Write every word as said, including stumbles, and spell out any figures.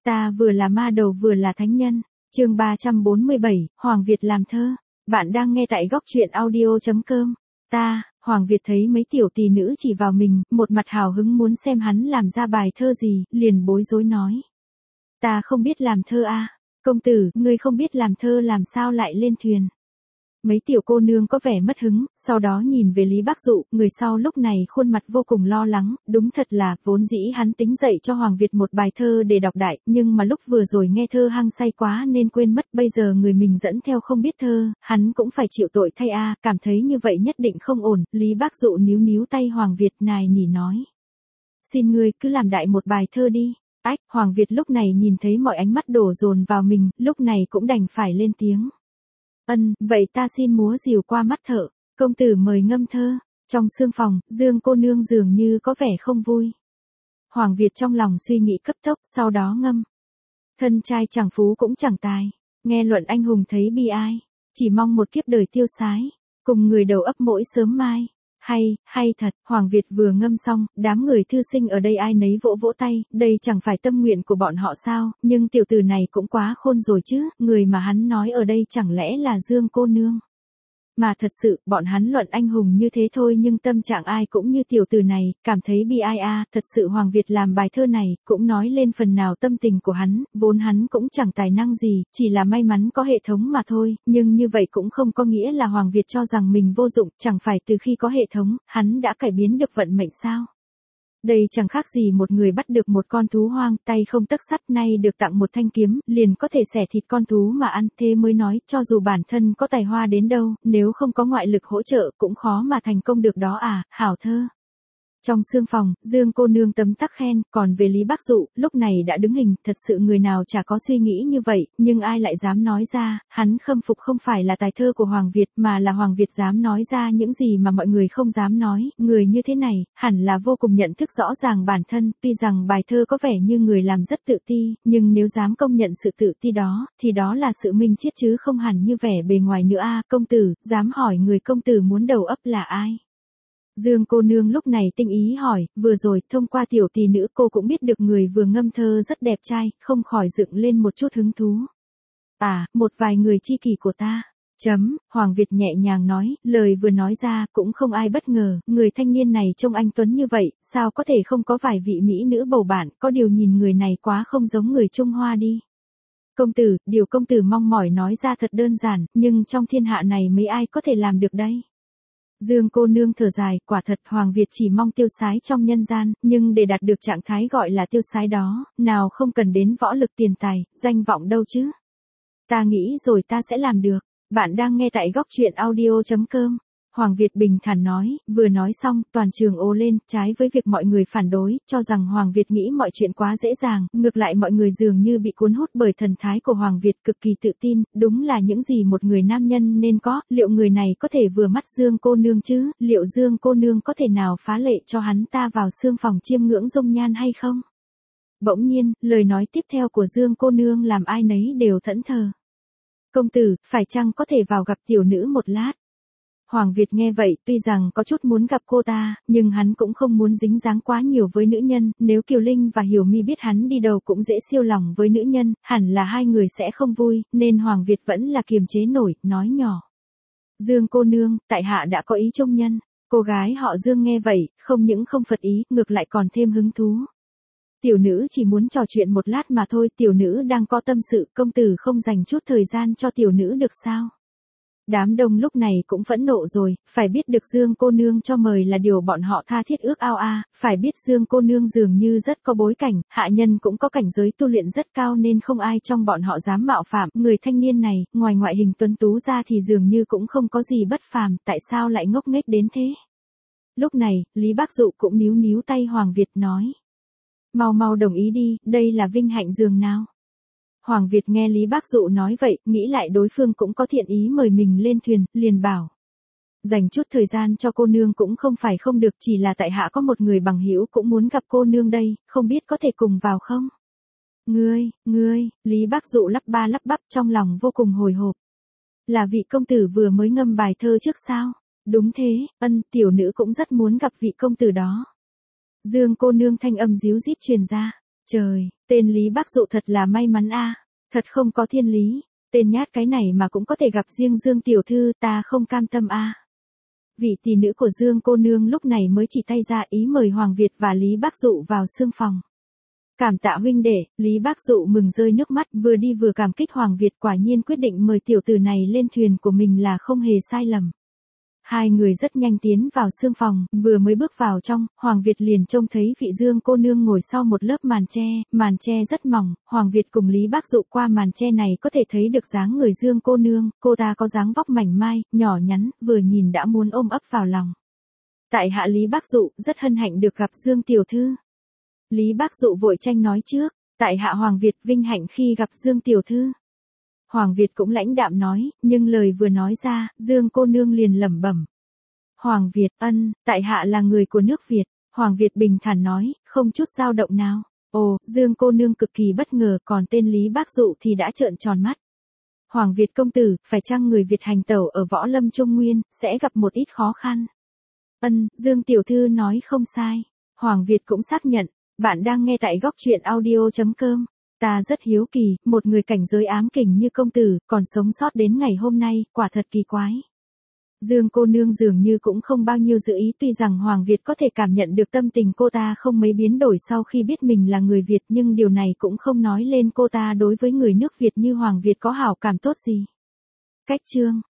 Ta vừa là ma đầu vừa là thánh nhân. Chương ba trăm bốn mươi bảy, Hoàng Việt làm thơ. Bạn đang nghe tại góc truyện audio chấm com. Ta, Hoàng Việt thấy mấy tiểu tỷ nữ chỉ vào mình, một mặt hào hứng muốn xem hắn làm ra bài thơ gì, liền bối rối nói. Ta không biết làm thơ a. Công tử, ngươi không biết làm thơ làm sao lại lên thuyền. Mấy tiểu cô nương có vẻ mất hứng, sau đó nhìn về Lý Bác Dụ, người sau lúc này khuôn mặt vô cùng lo lắng, đúng thật là, vốn dĩ hắn tính dạy cho Hoàng Việt một bài thơ để đọc đại, nhưng mà lúc vừa rồi nghe thơ hăng say quá nên quên mất, bây giờ người mình dẫn theo không biết thơ, hắn cũng phải chịu tội thay a, cảm thấy như vậy nhất định không ổn, Lý Bác Dụ níu níu tay Hoàng Việt nài nỉ nói. Xin ngươi cứ làm đại một bài thơ đi. Ách, Hoàng Việt lúc này nhìn thấy mọi ánh mắt đổ dồn vào mình, lúc này cũng đành phải lên tiếng. Ân, vậy ta xin múa rìu qua mắt thợ, công tử mời ngâm thơ. Trong sương phòng, Dương cô nương dường như có vẻ không vui. Hoàng Việt trong lòng suy nghĩ cấp tốc, sau đó ngâm. Thân trai chẳng phú cũng chẳng tài, nghe luận anh hùng thấy bi ai, chỉ mong một kiếp đời tiêu sái, cùng người đầu ấp mỗi sớm mai. Hay, hay thật, Hoàng Việt vừa ngâm xong, đám người thư sinh ở đây ai nấy vỗ vỗ tay, đây chẳng phải tâm nguyện của bọn họ sao, nhưng tiểu tử này cũng quá khôn rồi chứ, người mà hắn nói ở đây chẳng lẽ là Dương cô nương. Mà thật sự, bọn hắn luận anh hùng như thế thôi nhưng tâm trạng ai cũng như tiểu tử này, cảm thấy bi ai a, thật sự Hoàng Việt làm bài thơ này, cũng nói lên phần nào tâm tình của hắn, vốn hắn cũng chẳng tài năng gì, chỉ là may mắn có hệ thống mà thôi, nhưng như vậy cũng không có nghĩa là Hoàng Việt cho rằng mình vô dụng, chẳng phải từ khi có hệ thống, hắn đã cải biến được vận mệnh sao? Đây chẳng khác gì một người bắt được một con thú hoang, tay không tấc sắt, nay được tặng một thanh kiếm, liền có thể xẻ thịt con thú mà ăn, thế mới nói, cho dù bản thân có tài hoa đến đâu, nếu không có ngoại lực hỗ trợ, cũng khó mà thành công được đó à, hảo thơ. Trong sương phòng, Dương cô nương tấm tắc khen, còn về Lý Bác Dụ, lúc này đã đứng hình, thật sự người nào chả có suy nghĩ như vậy, nhưng ai lại dám nói ra, hắn khâm phục không phải là tài thơ của Hoàng Việt, mà là Hoàng Việt dám nói ra những gì mà mọi người không dám nói, người như thế này, hẳn là vô cùng nhận thức rõ ràng bản thân, tuy rằng bài thơ có vẻ như người làm rất tự ti, nhưng nếu dám công nhận sự tự ti đó, thì đó là sự minh triết chứ không hẳn như vẻ bề ngoài nữa a. Công tử, dám hỏi người công tử muốn đầu ấp là ai? Dương cô nương lúc này tinh ý hỏi, vừa rồi, thông qua tiểu tỷ nữ cô cũng biết được người vừa ngâm thơ rất đẹp trai, không khỏi dựng lên một chút hứng thú. À, một vài người tri kỷ của ta. Chấm, Hoàng Việt nhẹ nhàng nói, lời vừa nói ra, cũng không ai bất ngờ, người thanh niên này trông anh tuấn như vậy, sao có thể không có vài vị mỹ nữ bầu bạn, có điều nhìn người này quá không giống người Trung Hoa đi. Công tử, điều công tử mong mỏi nói ra thật đơn giản, nhưng trong thiên hạ này mấy ai có thể làm được đây? Dương cô nương thở dài, quả thật Hoàng Việt chỉ mong tiêu sái trong nhân gian, nhưng để đạt được trạng thái gọi là tiêu sái đó, nào không cần đến võ lực tiền tài, danh vọng đâu chứ. Ta nghĩ rồi ta sẽ làm được. Bạn đang nghe tại góc truyện audio chấm com. Hoàng Việt bình thản nói, vừa nói xong, toàn trường ồ lên, trái với việc mọi người phản đối, cho rằng Hoàng Việt nghĩ mọi chuyện quá dễ dàng, ngược lại mọi người dường như bị cuốn hút bởi thần thái của Hoàng Việt cực kỳ tự tin, đúng là những gì một người nam nhân nên có, liệu người này có thể vừa mắt Dương cô nương chứ, liệu Dương cô nương có thể nào phá lệ cho hắn ta vào sương phòng chiêm ngưỡng dung nhan hay không? Bỗng nhiên, lời nói tiếp theo của Dương cô nương làm ai nấy đều thẫn thờ. Công tử, phải chăng có thể vào gặp tiểu nữ một lát? Hoàng Việt nghe vậy, tuy rằng có chút muốn gặp cô ta, nhưng hắn cũng không muốn dính dáng quá nhiều với nữ nhân, nếu Kiều Linh và Hiểu Mi biết hắn đi đâu cũng dễ siêu lòng với nữ nhân, hẳn là hai người sẽ không vui, nên Hoàng Việt vẫn là kiềm chế nổi, nói nhỏ. Dương cô nương, tại hạ đã có ý trung nhân. Cô gái họ Dương nghe vậy, không những không phật ý, ngược lại còn thêm hứng thú. Tiểu nữ chỉ muốn trò chuyện một lát mà thôi, tiểu nữ đang có tâm sự, công tử không dành chút thời gian cho tiểu nữ được sao? Đám đông lúc này cũng phẫn nộ rồi, phải biết được Dương cô nương cho mời là điều bọn họ tha thiết ước ao a, phải biết Dương cô nương dường như rất có bối cảnh, hạ nhân cũng có cảnh giới tu luyện rất cao nên không ai trong bọn họ dám mạo phạm, người thanh niên này, ngoài ngoại hình tuấn tú ra thì dường như cũng không có gì bất phàm, tại sao lại ngốc nghếch đến thế? Lúc này, Lý Bác Dụ cũng níu níu tay Hoàng Việt nói. Mau mau đồng ý đi, đây là vinh hạnh giường nào? Hoàng Việt nghe Lý Bác Dụ nói vậy, nghĩ lại đối phương cũng có thiện ý mời mình lên thuyền, liền bảo. Dành chút thời gian cho cô nương cũng không phải không được, chỉ là tại hạ có một người bằng hữu cũng muốn gặp cô nương đây, không biết có thể cùng vào không? Ngươi, ngươi, Lý Bác Dụ lắp ba lắp bắp trong lòng vô cùng hồi hộp. Là vị công tử vừa mới ngâm bài thơ trước sao? Đúng thế, ân, tiểu nữ cũng rất muốn gặp vị công tử đó. Dương cô nương thanh âm díu dít truyền ra. Trời, tên Lý Bác Dụ thật là may mắn a, thật không có thiên lý, tên nhát cái này mà cũng có thể gặp riêng Dương tiểu thư, ta không cam tâm a. Vị tỷ nữ của Dương cô nương lúc này mới chỉ tay ra ý mời Hoàng Việt và Lý Bác Dụ vào sương phòng. Cảm tạ huynh đệ, Lý Bác Dụ mừng rơi nước mắt, vừa đi vừa cảm kích Hoàng Việt, quả nhiên quyết định mời tiểu tử này lên thuyền của mình là không hề sai lầm. Hai người rất nhanh tiến vào sương phòng, vừa mới bước vào trong, Hoàng Việt liền trông thấy vị Dương cô nương ngồi sau một lớp màn tre, màn tre rất mỏng, Hoàng Việt cùng Lý Bác Dụ qua màn tre này có thể thấy được dáng người Dương cô nương, cô ta có dáng vóc mảnh mai, nhỏ nhắn, vừa nhìn đã muốn ôm ấp vào lòng. Tại hạ Lý Bác Dụ, rất hân hạnh được gặp Dương tiểu thư. Lý Bác Dụ vội tranh nói trước, tại hạ Hoàng Việt vinh hạnh khi gặp Dương tiểu thư. Hoàng Việt cũng lãnh đạm nói, nhưng lời vừa nói ra, Dương cô nương liền lẩm bẩm. Hoàng Việt, ân, tại hạ là người của nước Việt. Hoàng Việt bình thản nói, không chút dao động nào. Ồ, Dương cô nương cực kỳ bất ngờ, còn tên Lý Bác Dụ thì đã trợn tròn mắt. Hoàng Việt công tử, phải chăng người Việt hành tẩu ở Võ Lâm Trung Nguyên, sẽ gặp một ít khó khăn? Ân, Dương tiểu thư nói không sai. Hoàng Việt cũng xác nhận, bạn đang nghe tại góc truyện audio chấm com. Ta rất hiếu kỳ, một người cảnh giới ám kình như công tử, còn sống sót đến ngày hôm nay, quả thật kỳ quái. Dương cô nương dường như cũng không bao nhiêu giữ ý, tuy rằng Hoàng Việt có thể cảm nhận được tâm tình cô ta không mấy biến đổi sau khi biết mình là người Việt, nhưng điều này cũng không nói lên cô ta đối với người nước Việt như Hoàng Việt có hảo cảm tốt gì. Cách chương